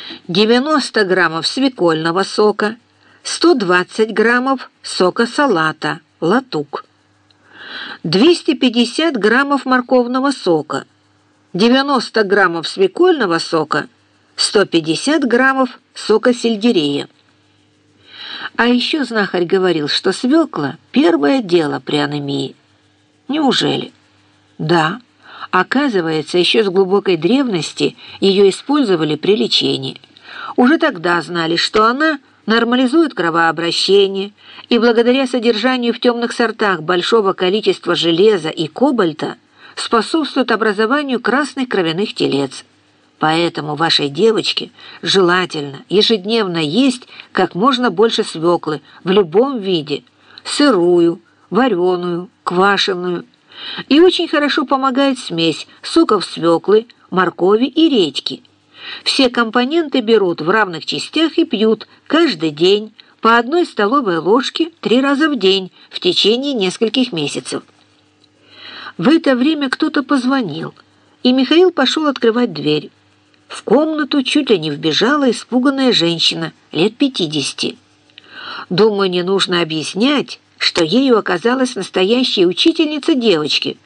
90 граммов свекольного сока, 120 граммов сока салата, латук, 250 граммов морковного сока, 90 граммов свекольного сока, 150 граммов сока сельдерея. А еще знахарь говорил, что свекла – первое дело при анемии. Неужели? Да. Оказывается, еще с глубокой древности ее использовали при лечении. Уже тогда знали, что она нормализует кровообращение и благодаря содержанию в темных сортах большого количества железа и кобальта способствует образованию красных кровяных телец. Поэтому вашей девочке желательно ежедневно есть как можно больше свеклы в любом виде – сырую, вареную, квашеную. И очень хорошо помогает смесь соков свеклы, моркови и редьки. Все компоненты берут в равных частях и пьют каждый день по 1 столовой ложке 3 раза в день в течение нескольких месяцев. В это время кто-то позвонил, и Михаил пошел открывать дверь. В комнату чуть ли не вбежала испуганная женщина лет 50. Думаю, не нужно объяснять, что ею оказалась настоящая учительница девочки,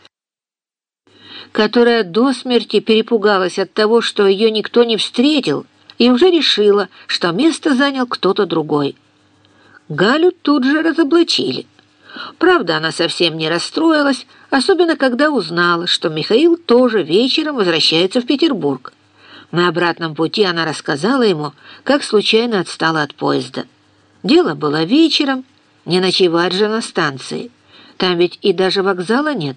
которая до смерти перепугалась от того, что ее никто не встретил, и уже решила, что место занял кто-то другой. Галю тут же разоблачили. Правда, она совсем не расстроилась, особенно когда узнала, что Михаил тоже вечером возвращается в Петербург. На обратном пути она рассказала ему, как случайно отстала от поезда. Дело было вечером, не ночевать же на станции. Там ведь и даже вокзала нет.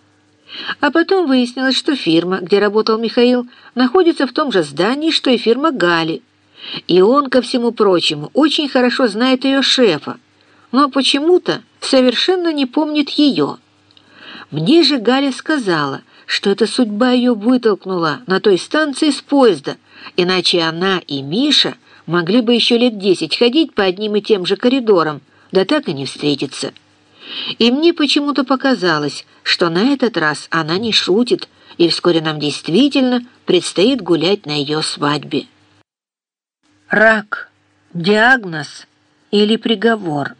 А потом выяснилось, что фирма, где работал Михаил, находится в том же здании, что и фирма Гали. И он, ко всему прочему, очень хорошо знает ее шефа, но почему-то совершенно не помнит ее. Мне же Галя сказала, что эта судьба ее вытолкнула на той станции с поезда, иначе она и Миша могли бы еще лет 10 ходить по одним и тем же коридорам, да так и не встретиться. И мне почему-то показалось, что на этот раз она не шутит, и вскоре нам действительно предстоит гулять на ее свадьбе. Рак. Диагноз или приговор?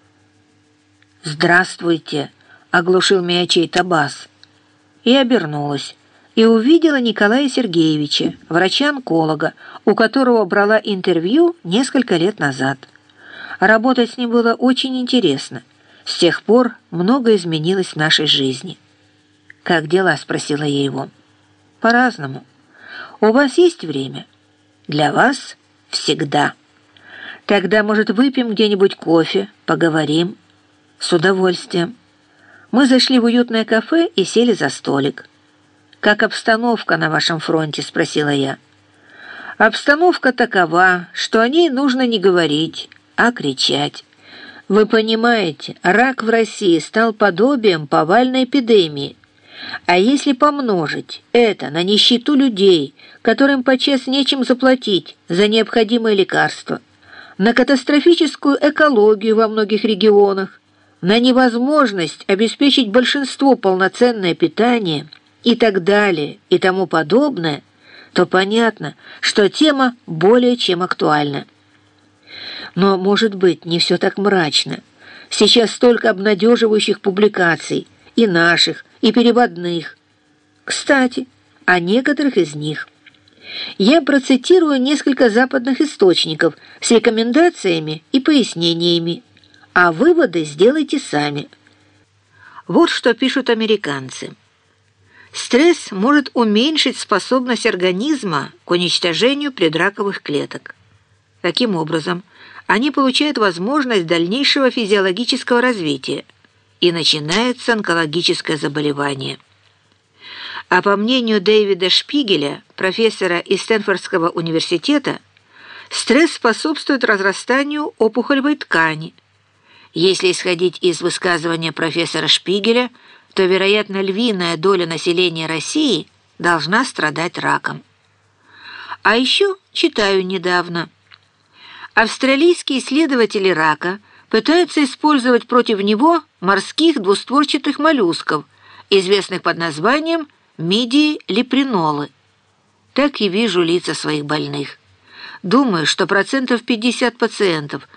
«Здравствуйте», — оглушил меня чей-то бас. И обернулась, и увидела Николая Сергеевича, врача-онколога, у которого брала интервью несколько лет назад. Работать с ним было очень интересно. С тех пор многое изменилось в нашей жизни. «Как дела?» — спросила я его. «По-разному. У вас есть время?» «Для вас всегда». «Тогда, может, выпьем где-нибудь кофе, поговорим?» «С удовольствием». Мы зашли в уютное кафе и сели за столик. «Как обстановка на вашем фронте?» — спросила я. «Обстановка такова, что о ней нужно не говорить, а кричать. Вы понимаете, рак в России стал подобием повальной эпидемии. А если помножить это на нищету людей, которым подчас нечем заплатить за необходимые лекарства, на катастрофическую экологию во многих регионах, на невозможность обеспечить большинству полноценное питание и так далее и тому подобное, то понятно, что тема более чем актуальна. Но, может быть, не все так мрачно. Сейчас столько обнадеживающих публикаций, и наших, и переводных. Кстати, о некоторых из них. Я процитирую несколько западных источников с рекомендациями и пояснениями, а выводы сделайте сами. Вот что пишут американцы. Стресс может уменьшить способность организма к уничтожению предраковых клеток. Таким образом, они получают возможность дальнейшего физиологического развития, и начинается онкологическое заболевание. А по мнению Дэвида Шпигеля, профессора из Стэнфордского университета, стресс способствует разрастанию опухолевой ткани. Если исходить из высказывания профессора Шпигеля, то, вероятно, львиная доля населения России должна страдать раком. А еще читаю недавно. Австралийские исследователи рака пытаются использовать против него морских двустворчатых моллюсков, известных под названием мидии липринолы. Так и вижу лица своих больных. Думаю, что 50% пациентов